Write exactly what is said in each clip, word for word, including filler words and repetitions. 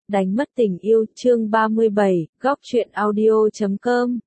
Đánh mất tình yêu, chương ba mươi bảy, góc truyện audio chấm com.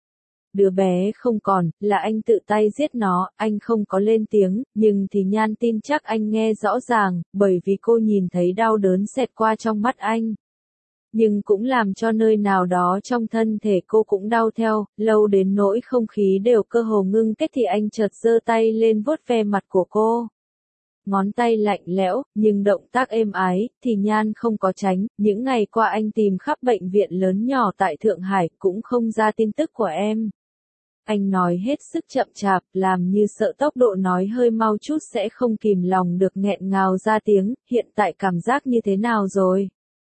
Đứa bé không còn, là anh tự tay giết nó, anh không có lên tiếng, nhưng thì Nhan tin chắc anh nghe rõ ràng, bởi vì cô nhìn thấy đau đớn xẹt qua trong mắt anh. Nhưng cũng làm cho nơi nào đó trong thân thể cô cũng đau theo, lâu đến nỗi không khí đều cơ hồ ngưng kết thì anh chợt giơ tay lên vuốt ve mặt của cô. Ngón tay lạnh lẽo, nhưng động tác êm ái, thì Nhan không có tránh, những ngày qua anh tìm khắp bệnh viện lớn nhỏ tại Thượng Hải cũng không ra tin tức của em. Anh nói hết sức chậm chạp, làm như sợ tốc độ nói hơi mau chút sẽ không kìm lòng được nghẹn ngào ra tiếng, hiện tại cảm giác như thế nào rồi?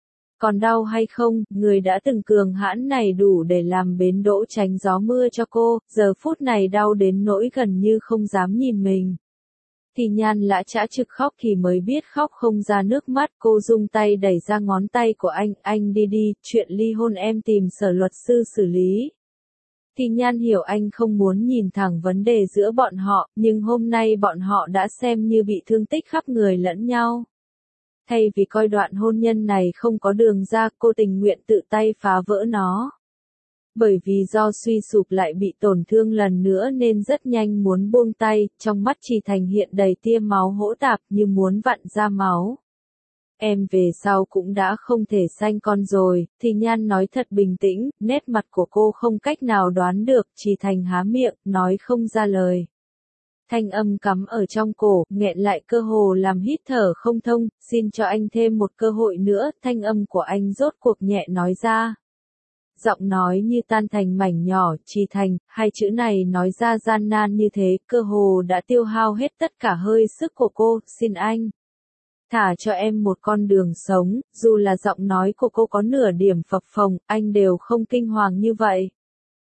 Còn đau hay không, người đã từng cường hãn này đủ để làm bến đỗ tránh gió mưa cho cô, giờ phút này đau đến nỗi gần như không dám nhìn mình. Thì Nhan lã chã trực khóc thì mới biết khóc không ra nước mắt, cô rung tay đẩy ra ngón tay của anh, anh đi đi, chuyện ly hôn em tìm sở luật sư xử lý. Thì Nhan hiểu anh không muốn nhìn thẳng vấn đề giữa bọn họ, nhưng hôm nay bọn họ đã xem như bị thương tích khắp người lẫn nhau. Thay vì coi đoạn hôn nhân này không có đường ra, cô tình nguyện tự tay phá vỡ nó. Bởi vì do suy sụp lại bị tổn thương lần nữa nên rất nhanh muốn buông tay, trong mắt Trì Thành hiện đầy tia máu hỗn tạp như muốn vặn ra máu. Em về sau cũng đã không thể sanh con rồi, thì Nhan nói thật bình tĩnh, nét mặt của cô không cách nào đoán được, Trì Thành há miệng, nói không ra lời. Thanh âm cắm ở trong cổ, nghẹn lại cơ hồ làm hít thở không thông, xin cho anh thêm một cơ hội nữa, thanh âm của anh rốt cuộc nhẹ nói ra. Giọng nói như tan thành mảnh nhỏ, Trì Thành, hai chữ này nói ra gian nan như thế, cơ hồ đã tiêu hao hết tất cả hơi sức của cô, xin anh. Thả cho em một con đường sống, dù là giọng nói của cô có nửa điểm phập phồng, anh đều không kinh hoàng như vậy.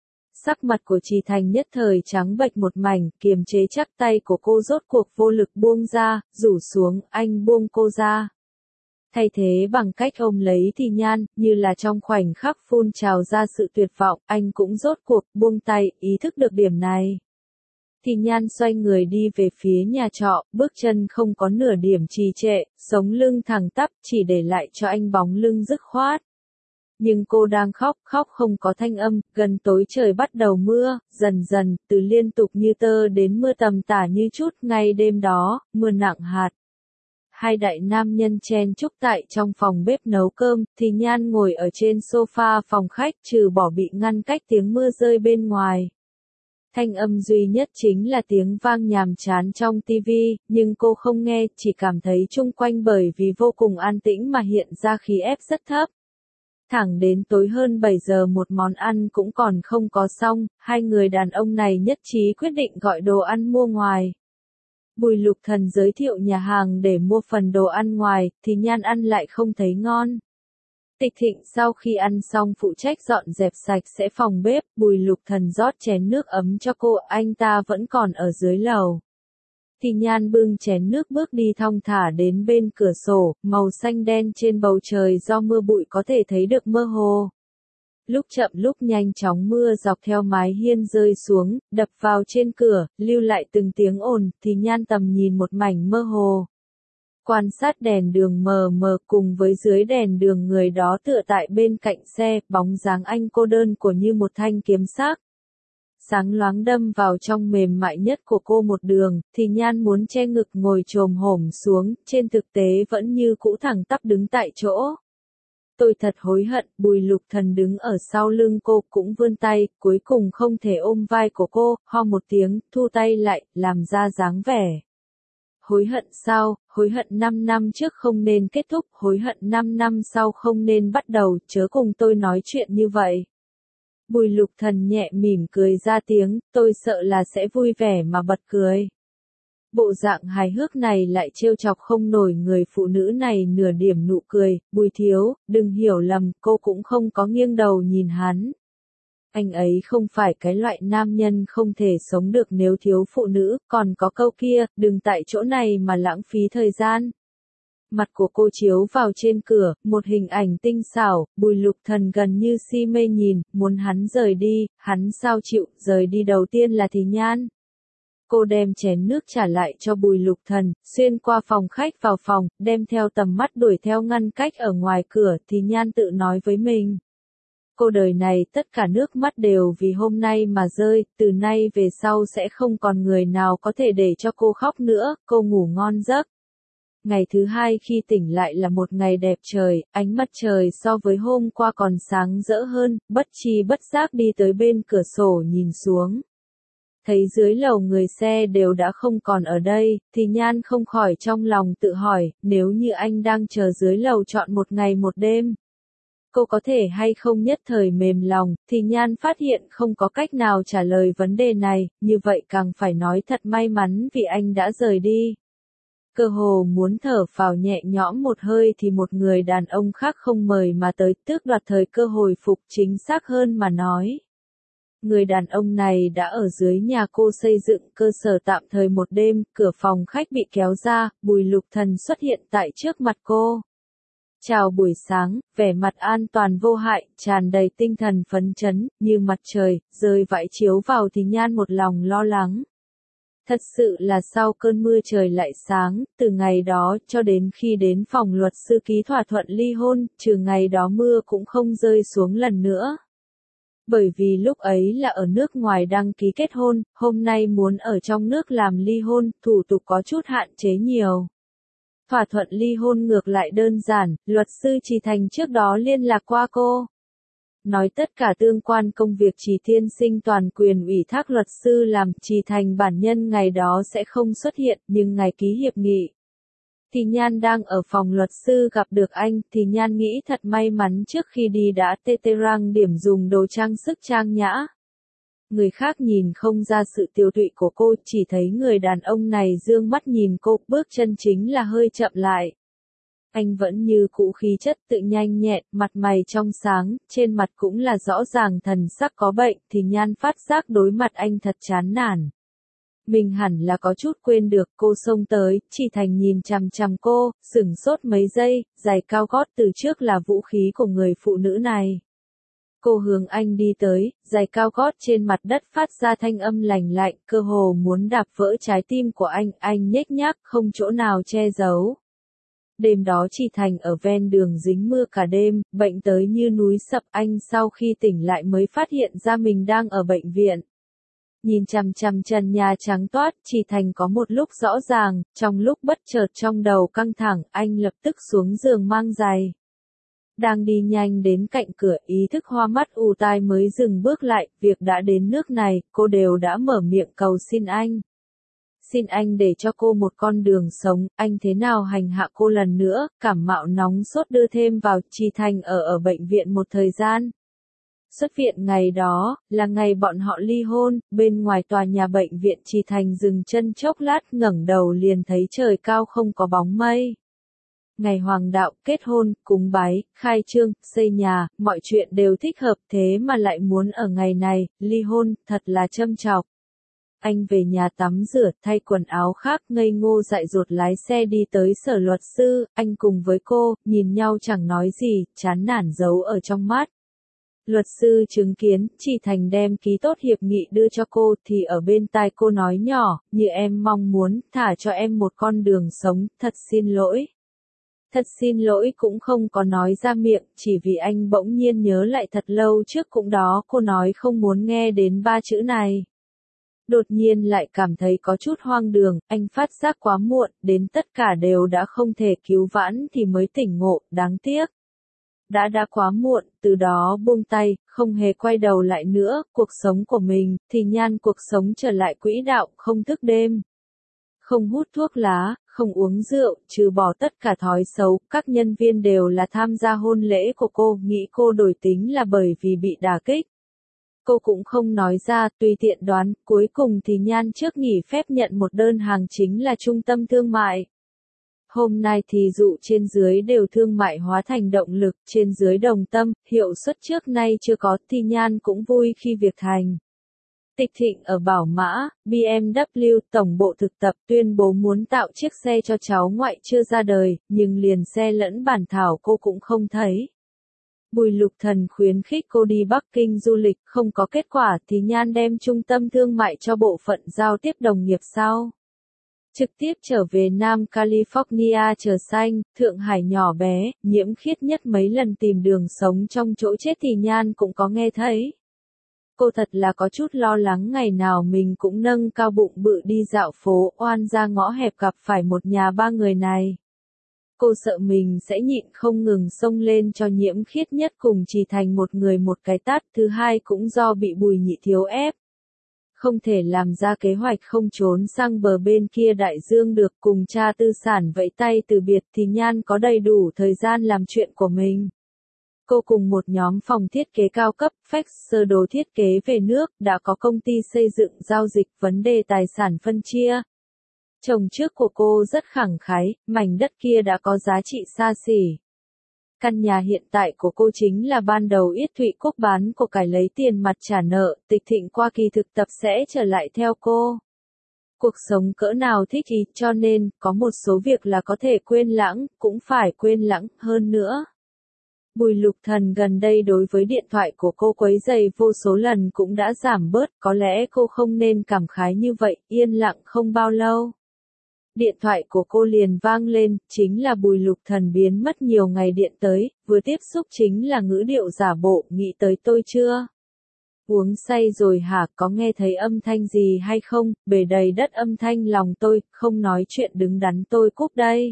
Sắc mặt của Trì Thành nhất thời trắng bệch một mảnh, kiềm chế chắc tay của cô rốt cuộc vô lực buông ra, rủ xuống, anh buông cô ra. Thay thế bằng cách ôm lấy Thì Nhan, như là trong khoảnh khắc phun trào ra sự tuyệt vọng, anh cũng rốt cuộc buông tay, ý thức được điểm này. Thì Nhan xoay người đi về phía nhà trọ, bước chân không có nửa điểm trì trệ, sống lưng thẳng tắp, chỉ để lại cho anh bóng lưng dứt khoát. Nhưng cô đang khóc, khóc không có thanh âm, gần tối trời bắt đầu mưa, dần dần, từ liên tục như tơ đến mưa tầm tả như chút, ngay đêm đó, mưa nặng hạt. Hai đại nam nhân chen chúc tại trong phòng bếp nấu cơm, thì Nhan ngồi ở trên sofa phòng khách, trừ bỏ bị ngăn cách tiếng mưa rơi bên ngoài. Thanh âm duy nhất chính là tiếng vang nhàm chán trong tivi, nhưng cô không nghe, chỉ cảm thấy chung quanh bởi vì vô cùng an tĩnh mà hiện ra khí ép rất thấp. Thẳng đến tối hơn bảy giờ một món ăn cũng còn không có xong, hai người đàn ông này nhất trí quyết định gọi đồ ăn mua ngoài. Bùi Lục Thần giới thiệu nhà hàng để mua phần đồ ăn ngoài, thì Nhan ăn lại không thấy ngon. Tịch Thịnh sau khi ăn xong phụ trách dọn dẹp sạch sẽ phòng bếp, Bùi Lục Thần rót chén nước ấm cho cô, anh ta vẫn còn ở dưới lầu. Thì Nhan bưng chén nước bước đi thong thả đến bên cửa sổ, màu xanh đen trên bầu trời do mưa bụi có thể thấy được mơ hồ. Lúc chậm lúc nhanh chóng mưa dọc theo mái hiên rơi xuống, đập vào trên cửa, lưu lại từng tiếng ồn, thì Nhan tầm nhìn một mảnh mơ hồ. Quan sát đèn đường mờ mờ cùng với dưới đèn đường người đó tựa tại bên cạnh xe, bóng dáng anh cô đơn của như một thanh kiếm sắc. Sáng loáng đâm vào trong mềm mại nhất của cô một đường, thì Nhan muốn che ngực ngồi chồm hổm xuống, trên thực tế vẫn như cũ thẳng tắp đứng tại chỗ. Tôi thật hối hận, Bùi Lục Thần đứng ở sau lưng cô cũng vươn tay, cuối cùng không thể ôm vai của cô, ho một tiếng, thu tay lại, làm ra dáng vẻ. Hối hận sao, hối hận năm năm trước không nên kết thúc, hối hận năm năm sau không nên bắt đầu, chớ cùng tôi nói chuyện như vậy. Bùi Lục Thần nhẹ mỉm cười ra tiếng, tôi sợ là sẽ vui vẻ mà bật cười. Bộ dạng hài hước này lại trêu chọc không nổi người phụ nữ này nửa điểm nụ cười, Bùi thiếu, đừng hiểu lầm, cô cũng không có nghiêng đầu nhìn hắn. Anh ấy không phải cái loại nam nhân không thể sống được nếu thiếu phụ nữ, còn có câu kia, đừng tại chỗ này mà lãng phí thời gian. Mặt của cô chiếu vào trên cửa, một hình ảnh tinh xảo, Bùi Lục Thần gần như si mê nhìn, muốn hắn rời đi, hắn sao chịu, rời đi đầu tiên là Thì Nhan. Cô đem chén nước trả lại cho Bùi Lục Thần, xuyên qua phòng khách vào phòng, đem theo tầm mắt đuổi theo ngăn cách ở ngoài cửa thì Nhan tự nói với mình. Cô đời này tất cả nước mắt đều vì hôm nay mà rơi, từ nay về sau sẽ không còn người nào có thể để cho cô khóc nữa, cô ngủ ngon giấc. Ngày thứ hai khi tỉnh lại là một ngày đẹp trời, ánh mặt trời so với hôm qua còn sáng rỡ hơn, bất chi bất giác đi tới bên cửa sổ nhìn xuống. Thấy dưới lầu người xe đều đã không còn ở đây, thì Nhan không khỏi trong lòng tự hỏi, nếu như anh đang chờ dưới lầu trọn một ngày một đêm. Cô có thể hay không nhất thời mềm lòng, thì Nhan phát hiện không có cách nào trả lời vấn đề này, như vậy càng phải nói thật may mắn vì anh đã rời đi. Cơ hồ muốn thở phào nhẹ nhõm một hơi thì một người đàn ông khác không mời mà tới, tước đoạt thời cơ hồi phục, chính xác hơn mà nói. Người đàn ông này đã ở dưới nhà cô xây dựng cơ sở tạm thời một đêm, cửa phòng khách bị kéo ra, Bùi Lục Thần xuất hiện tại trước mặt cô. Chào buổi sáng, vẻ mặt an toàn vô hại, tràn đầy tinh thần phấn chấn, như mặt trời, rơi vãi chiếu vào thì Nhan một lòng lo lắng. Thật sự là sau cơn mưa trời lại sáng, từ ngày đó cho đến khi đến phòng luật sư ký thỏa thuận ly hôn, trừ ngày đó mưa cũng không rơi xuống lần nữa. Bởi vì lúc ấy là ở nước ngoài đăng ký kết hôn, hôm nay muốn ở trong nước làm ly hôn, thủ tục có chút hạn chế nhiều. Thỏa thuận ly hôn ngược lại đơn giản, luật sư Trì Thành trước đó liên lạc qua cô. Nói tất cả tương quan công việc Trì tiên sinh toàn quyền ủy thác luật sư làm, Trì Thành bản nhân ngày đó sẽ không xuất hiện, nhưng ngày ký hiệp nghị. Thì Nhan đang ở phòng luật sư gặp được anh, thì Nhan nghĩ thật may mắn trước khi đi đã tê tê răng điểm dùng đồ trang sức trang nhã. Người khác nhìn không ra sự tiêu tụy của cô, chỉ thấy người đàn ông này dương mắt nhìn cô, bước chân chính là hơi chậm lại. Anh vẫn như cũ khí chất tự nhanh nhẹn, mặt mày trong sáng, trên mặt cũng là rõ ràng thần sắc có bệnh, thì Nhan phát giác đối mặt anh thật chán nản. Mình hẳn là có chút quên được, cô xông tới, Trì Thành nhìn chằm chằm cô, sửng sốt mấy giây, giày cao gót từ trước là vũ khí của người phụ nữ này. Cô hướng anh đi tới, giày cao gót trên mặt đất phát ra thanh âm lành lạnh, cơ hồ muốn đạp vỡ trái tim của anh, anh nhếch nhác, không chỗ nào che giấu. Đêm đó Trì Thành ở ven đường dính mưa cả đêm, bệnh tới như núi sập, anh sau khi tỉnh lại mới phát hiện ra mình đang ở bệnh viện. Nhìn chằm chằm trần nhà trắng toát, Trì Thành có một lúc rõ ràng, trong lúc bất chợt trong đầu căng thẳng, anh lập tức xuống giường mang giày. Đang đi nhanh đến cạnh cửa, ý thức hoa mắt ù tai mới dừng bước lại, việc đã đến nước này, cô đều đã mở miệng cầu xin anh. Xin anh để cho cô một con đường sống, anh thế nào hành hạ cô lần nữa, cảm mạo nóng sốt đưa thêm vào, Trì Thành ở ở bệnh viện một thời gian. Xuất viện ngày đó, là ngày bọn họ ly hôn, bên ngoài tòa nhà bệnh viện Trì Thành dừng chân chốc lát ngẩng đầu liền thấy trời cao không có bóng mây. Ngày hoàng đạo, kết hôn, cúng bái, khai trương, xây nhà, mọi chuyện đều thích hợp thế mà lại muốn ở ngày này, ly hôn, thật là châm chọc. Anh về nhà tắm rửa, thay quần áo khác, ngây ngô dại dột lái xe đi tới sở luật sư, anh cùng với cô, nhìn nhau chẳng nói gì, chán nản giấu ở trong mắt. Luật sư chứng kiến, Trì Thành đem ký tốt hiệp nghị đưa cho cô, thì ở bên tai cô nói nhỏ, như em mong muốn, thả cho em một con đường sống, thật xin lỗi. Thật xin lỗi cũng không có nói ra miệng, chỉ vì anh bỗng nhiên nhớ lại thật lâu trước cũng đó cô nói không muốn nghe đến ba chữ này. Đột nhiên lại cảm thấy có chút hoang đường, anh phát giác quá muộn, đến tất cả đều đã không thể cứu vãn thì mới tỉnh ngộ, đáng tiếc. Đã đã quá muộn, từ đó buông tay, không hề quay đầu lại nữa, cuộc sống của mình, thì Nhan cuộc sống trở lại quỹ đạo, không thức đêm. Không hút thuốc lá, không uống rượu, trừ bỏ tất cả thói xấu, các nhân viên đều là tham gia hôn lễ của cô, nghĩ cô đổi tính là bởi vì bị đả kích. Cô cũng không nói ra, tùy tiện đoán, cuối cùng thì Nhan trước nghỉ phép nhận một đơn hàng chính là trung tâm thương mại. Hôm nay thì dụ trên dưới đều thương mại hóa thành động lực, trên dưới đồng tâm, hiệu suất trước nay chưa có, thì Nhan cũng vui khi việc thành. Tịch Thịnh ở Bảo Mã, bê em vê tổng bộ thực tập tuyên bố muốn tạo chiếc xe cho cháu ngoại chưa ra đời, nhưng liền xe lẫn bản thảo cô cũng không thấy. Bùi Lục Thần khuyến khích cô đi Bắc Kinh du lịch, không có kết quả thì Nhan đem trung tâm thương mại cho bộ phận giao tiếp đồng nghiệp sau. Trực tiếp trở về Nam California chờ xanh, Thượng Hải nhỏ bé, Nhiễm Khiết Nhất mấy lần tìm đường sống trong chỗ chết thì Nhan cũng có nghe thấy. Cô thật là có chút lo lắng ngày nào mình cũng nâng cao bụng bự đi dạo phố oan ra ngõ hẹp gặp phải một nhà ba người này. Cô sợ mình sẽ nhịn không ngừng xông lên cho Nhiễm Khiết Nhất cùng Trì Thành một người một cái tát, thứ hai cũng do bị Bùi Nhị Thiếu ép. Không thể làm ra kế hoạch không trốn sang bờ bên kia đại dương được, cùng cha tư sản vẫy tay từ biệt thì Nhan có đầy đủ thời gian làm chuyện của mình. Cô cùng một nhóm phòng thiết kế cao cấp, fax sơ đồ thiết kế về nước, đã có công ty xây dựng giao dịch vấn đề tài sản phân chia. Chồng trước của cô rất khẳng khái, mảnh đất kia đã có giá trị xa xỉ. Căn nhà hiện tại của cô chính là ban đầu Yết Thụy Quốc bán của cải lấy tiền mặt trả nợ, Tịch Thịnh qua kỳ thực tập sẽ trở lại theo cô. Cuộc sống cỡ nào thích ý, cho nên, có một số việc là có thể quên lãng, cũng phải quên lãng hơn nữa. Bùi Lục Thần gần đây đối với điện thoại của cô quấy rầy vô số lần cũng đã giảm bớt, có lẽ cô không nên cảm khái như vậy, yên lặng không bao lâu. Điện thoại của cô liền vang lên, chính là Bùi Lục Thần biến mất nhiều ngày điện tới, vừa tiếp xúc chính là ngữ điệu giả bộ, nghĩ tới tôi chưa? Uống say rồi hả, có nghe thấy âm thanh gì hay không, bề đầy đất âm thanh lòng tôi, không nói chuyện đứng đắn tôi cúp đây.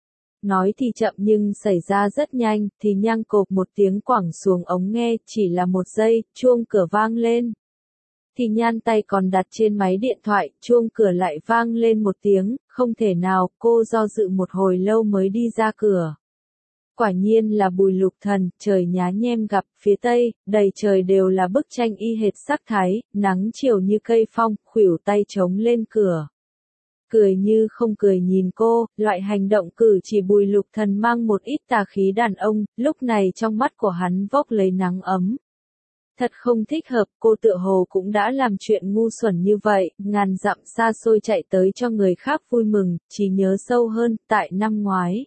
Nói thì chậm nhưng xảy ra rất nhanh, thì nhăng cộp một tiếng quẳng xuống ống nghe, chỉ là một giây, chuông cửa vang lên. Thì Nhan tay còn đặt trên máy điện thoại, chuông cửa lại vang lên một tiếng, không thể nào, cô do dự một hồi lâu mới đi ra cửa. Quả nhiên là Bùi Lục Thần, trời nhá nhem gặp, phía tây, đầy trời đều là bức tranh y hệt sắc thái, nắng chiều như cây phong, khuỷu tay chống lên cửa. Cười như không cười nhìn cô, loại hành động cử chỉ Bùi Lục Thần mang một ít tà khí đàn ông, lúc này trong mắt của hắn vốc lấy nắng ấm. Thật không thích hợp, cô tựa hồ cũng đã làm chuyện ngu xuẩn như vậy, ngàn dặm xa xôi chạy tới cho người khác vui mừng, chỉ nhớ sâu hơn, tại năm ngoái.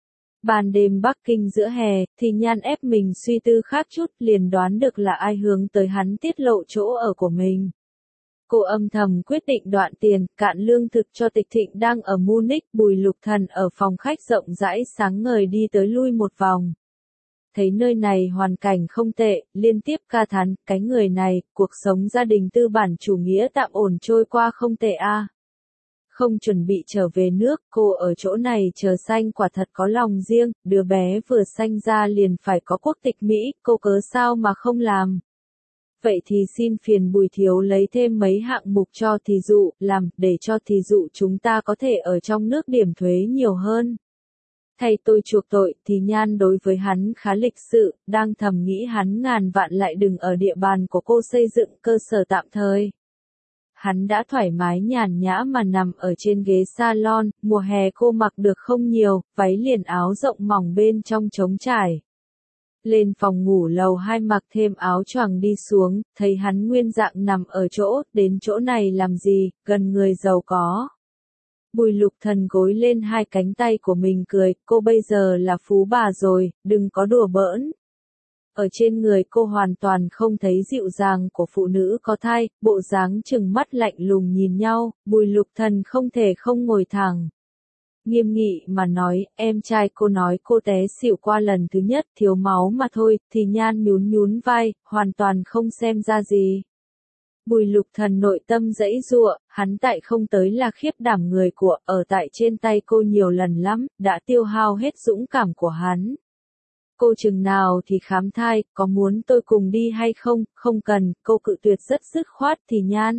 Ban đêm Bắc Kinh giữa hè, thì Nhan ép mình suy tư khác chút, liền đoán được là ai hướng tới hắn tiết lộ chỗ ở của mình. Cô âm thầm quyết định đoạn tiền, cạn lương thực cho Tịch Thịnh đang ở Munich, Bùi Lục Thần ở phòng khách rộng rãi sáng ngời đi tới lui một vòng. Thấy nơi này hoàn cảnh không tệ, liên tiếp ca thán, cái người này, cuộc sống gia đình tư bản chủ nghĩa tạm ổn trôi qua không tệ a. À. Không chuẩn bị trở về nước, cô ở chỗ này chờ sanh quả thật có lòng riêng, đứa bé vừa sanh ra liền phải có quốc tịch Mỹ, cô cớ sao mà không làm. Vậy thì xin phiền Bùi Thiếu lấy thêm mấy hạng mục cho thí dụ, làm, để cho thí dụ chúng ta có thể ở trong nước điểm thuế nhiều hơn. Thay tôi chuộc tội, thì Nhan đối với hắn khá lịch sự, đang thầm nghĩ hắn ngàn vạn lại đừng ở địa bàn của cô xây dựng cơ sở tạm thời. Hắn đã thoải mái nhàn nhã mà nằm ở trên ghế salon, mùa hè cô mặc được không nhiều, váy liền áo rộng mỏng bên trong trống trải. Lên phòng ngủ lầu hai mặc thêm áo choàng đi xuống, thấy hắn nguyên dạng nằm ở chỗ, đến chỗ này làm gì, gần người giàu có. Bùi Lục Thần gối lên hai cánh tay của mình cười, cô bây giờ là phú bà rồi, đừng có đùa bỡn. Ở trên người cô hoàn toàn không thấy dịu dàng của phụ nữ có thai, bộ dáng trừng mắt lạnh lùng nhìn nhau, Bùi Lục Thần không thể không ngồi thẳng. Nghiêm nghị mà nói, em trai cô nói cô té xỉu qua lần thứ nhất, thiếu máu mà thôi, thì Nhan nhún nhún vai, hoàn toàn không xem ra gì. Bùi Lục Thần nội tâm dãy giụa, hắn tại không tới là khiếp đảm người của, ở tại trên tay cô nhiều lần lắm, đã tiêu hao hết dũng cảm của hắn. Cô chừng nào thì khám thai, có muốn tôi cùng đi hay không, không cần, cô cự tuyệt rất dứt khoát thì Nhan.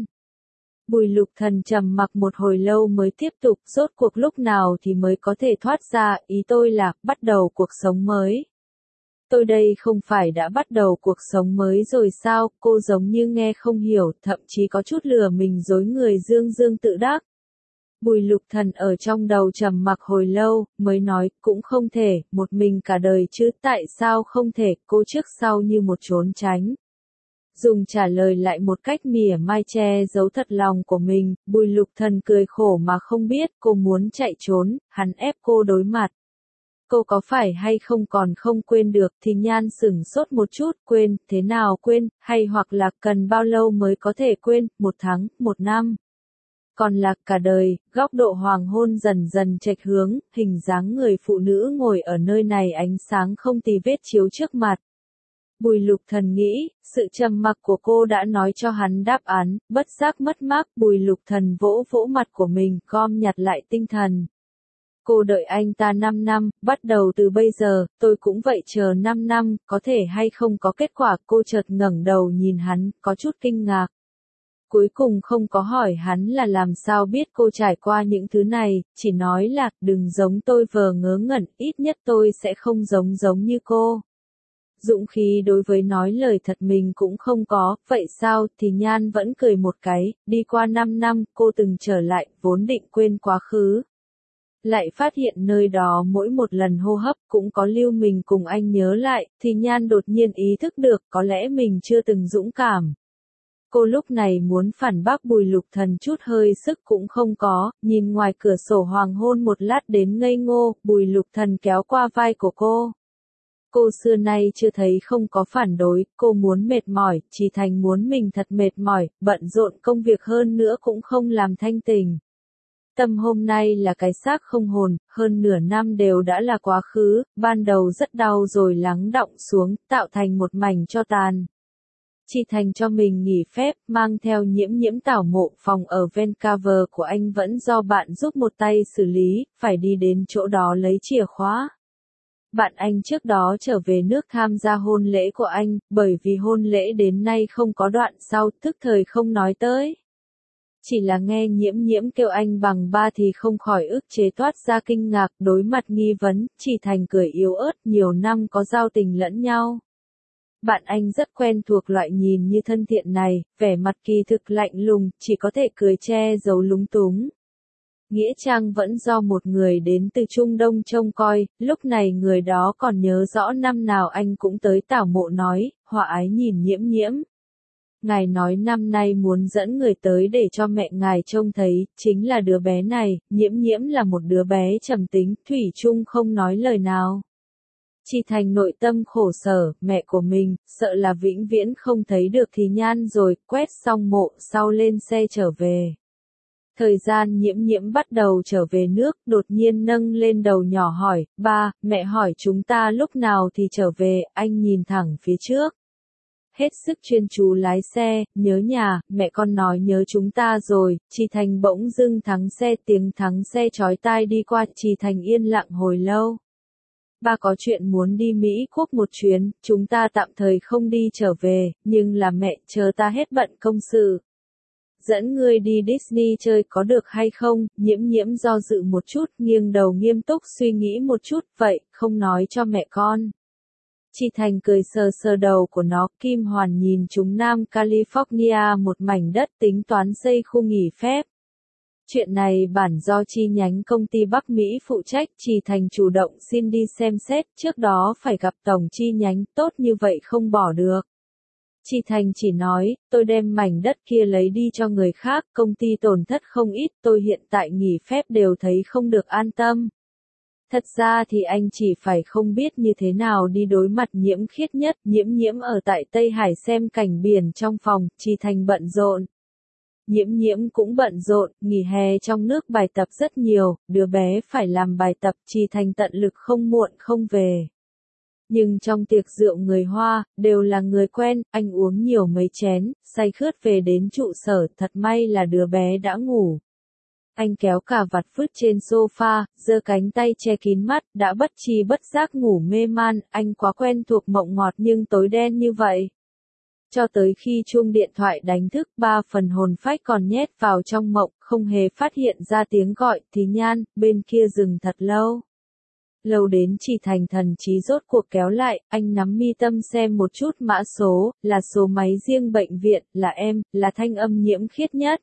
Bùi Lục Thần trầm mặc một hồi lâu mới tiếp tục, rốt cuộc lúc nào thì mới có thể thoát ra, ý tôi là, bắt đầu cuộc sống mới. Tôi đây không phải đã bắt đầu cuộc sống mới rồi sao, cô giống như nghe không hiểu, thậm chí có chút lừa mình dối người dương dương tự đắc. Bùi Lục Thần ở trong đầu trầm mặc hồi lâu, mới nói, cũng không thể, một mình cả đời chứ, tại sao không thể, cô trước sau như một trốn tránh. Dùng trả lời lại một cách mỉa mai che giấu thật lòng của mình, Bùi Lục Thần cười khổ mà không biết, cô muốn chạy trốn, hắn ép cô đối mặt. Cô có phải hay không còn không quên được? Thì Nhan sửng sốt một chút, quên, thế nào quên, hay hoặc là cần bao lâu mới có thể quên, một tháng, một năm. Còn là cả đời. Góc độ hoàng hôn dần dần chệch hướng, hình dáng người phụ nữ ngồi ở nơi này ánh sáng không tì vết chiếu trước mặt. Bùi Lục Thần nghĩ, sự trầm mặc của cô đã nói cho hắn đáp án, bất giác mất mát, Bùi Lục Thần vỗ vỗ mặt của mình, gom nhặt lại tinh thần. Cô đợi anh ta năm năm, bắt đầu từ bây giờ, tôi cũng vậy chờ năm năm, có thể hay không có kết quả, cô chợt ngẩng đầu nhìn hắn, có chút kinh ngạc. Cuối cùng không có hỏi hắn là làm sao biết cô trải qua những thứ này, chỉ nói là, đừng giống tôi vờ ngớ ngẩn, ít nhất tôi sẽ không giống giống như cô. Dũng khí đối với nói lời thật mình cũng không có, vậy sao, thì Nhan vẫn cười một cái, đi qua năm năm, cô từng trở lại, vốn định quên quá khứ. Lại phát hiện nơi đó mỗi một lần hô hấp cũng có lưu mình cùng anh nhớ lại, thì Nhan đột nhiên ý thức được, có lẽ mình chưa từng dũng cảm. Cô lúc này muốn phản bác Bùi Lục Thần chút hơi sức cũng không có, nhìn ngoài cửa sổ hoàng hôn một lát đến ngây ngô, Bùi Lục Thần kéo qua vai của cô. Cô xưa nay chưa thấy không có phản đối, cô muốn mệt mỏi, chỉ thành muốn mình thật mệt mỏi, bận rộn công việc hơn nữa cũng không làm thanh tình. Tâm hôm nay là cái xác không hồn, hơn nửa năm đều đã là quá khứ, ban đầu rất đau rồi lắng đọng xuống, tạo thành một mảnh tro tàn. Chỉ thành cho mình nghỉ phép, mang theo Nhiễm Nhiễm tảo mộ, phòng ở Vancouver của anh vẫn do bạn giúp một tay xử lý, phải đi đến chỗ đó lấy chìa khóa. Bạn anh trước đó trở về nước tham gia hôn lễ của anh, bởi vì hôn lễ đến nay không có đoạn sau, tức thời không nói tới. Chỉ là nghe Nhiễm Nhiễm kêu anh bằng ba thì không khỏi ức chế toát ra kinh ngạc, đối mặt nghi vấn, Chỉ thành cười yếu ớt, nhiều năm có giao tình lẫn nhau. Bạn anh rất quen thuộc loại nhìn như thân thiện này, vẻ mặt kỳ thực lạnh lùng, chỉ có thể cười che giấu lúng túng. Nghĩa trang vẫn do một người đến từ Trung Đông trông coi, lúc này người đó còn nhớ rõ năm nào anh cũng tới tảo mộ nói, hòa ái nhìn Nhiễm Nhiễm. Ngài nói năm nay muốn dẫn người tới để cho mẹ ngài trông thấy, chính là đứa bé này, Nhiễm Nhiễm là một đứa bé trầm tính, thủy chung không nói lời nào. Chỉ thành nội tâm khổ sở, mẹ của mình, sợ là vĩnh viễn không thấy được thì Nhan rồi, quét xong mộ, sau lên xe trở về. Thời gian Nhiễm Nhiễm bắt đầu trở về nước, đột nhiên nâng lên đầu nhỏ hỏi, ba, mẹ hỏi chúng ta lúc nào thì trở về, anh nhìn thẳng phía trước. Hết sức chuyên chú lái xe, nhớ nhà, mẹ con nói nhớ chúng ta rồi, Chỉ Thành bỗng dưng thắng xe, tiếng thắng xe chói tai đi qua, Chỉ Thành yên lặng hồi lâu. Ba có chuyện muốn đi Mỹ Quốc một chuyến, chúng ta tạm thời không đi trở về, nhưng là mẹ, chờ ta hết bận công sự. Dẫn ngươi đi Disney chơi có được hay không? Nhiễm Nhiễm do dự một chút, nghiêng đầu nghiêm túc suy nghĩ một chút, vậy, không nói cho mẹ con. Chỉ Thành cười sờ sờ đầu của nó, Kim Hoàn nhìn chúng Nam California một mảnh đất tính toán xây khu nghỉ phép. Chuyện này bản do chi nhánh công ty Bắc Mỹ phụ trách, Chỉ Thành chủ động xin đi xem xét, trước đó phải gặp tổng chi nhánh, tốt như vậy không bỏ được. Chỉ Thành chỉ nói, tôi đem mảnh đất kia lấy đi cho người khác, công ty tổn thất không ít, tôi hiện tại nghỉ phép đều thấy không được an tâm. Thật ra thì anh chỉ phải không biết như thế nào đi đối mặt Nhiễm Khiết Nhất, Nhiễm Nhiễm ở tại Tây Hải xem cảnh biển trong phòng, Chỉ Thành bận rộn. Nhiễm Nhiễm cũng bận rộn, nghỉ hè trong nước bài tập rất nhiều, đứa bé phải làm bài tập, Chỉ Thành tận lực không muộn không về. Nhưng trong tiệc rượu người Hoa, đều là người quen, anh uống nhiều mấy chén, say khướt về đến trụ sở, thật may là đứa bé đã ngủ. Anh kéo cà vạt vứt trên sofa, giơ cánh tay che kín mắt, đã bất tri bất giác ngủ mê man, anh quá quen thuộc mộng ngọt nhưng tối đen như vậy. Cho tới khi chuông điện thoại đánh thức, ba phần hồn phách còn nhét vào trong mộng, không hề phát hiện ra tiếng gọi, thì Nhan, bên kia dừng thật lâu. Lâu đến Chỉ Thành thần trí rốt cuộc kéo lại, anh nắm mi tâm xem một chút mã số, là số máy riêng bệnh viện, là em, là thanh âm Nhiễm Khiết Nhất.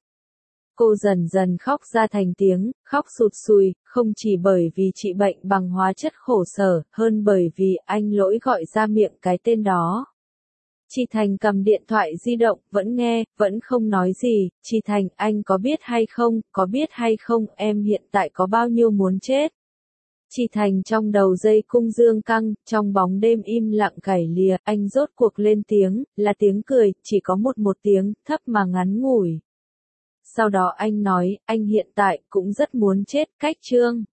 Cô dần dần khóc ra thành tiếng, khóc sụt sùi, không chỉ bởi vì trị bệnh bằng hóa chất khổ sở, hơn bởi vì anh lỗi gọi ra miệng cái tên đó. Chỉ Thành cầm điện thoại di động, vẫn nghe, vẫn không nói gì, Chỉ Thành, anh có biết hay không, có biết hay không, em hiện tại có bao nhiêu muốn chết. Chỉ thành trong đầu dây cung dương căng, trong bóng đêm im lặng gảy lìa, anh rốt cuộc lên tiếng, là tiếng cười, chỉ có một một tiếng, thấp mà ngắn ngủi. Sau đó anh nói, anh hiện tại cũng rất muốn chết, cách Trương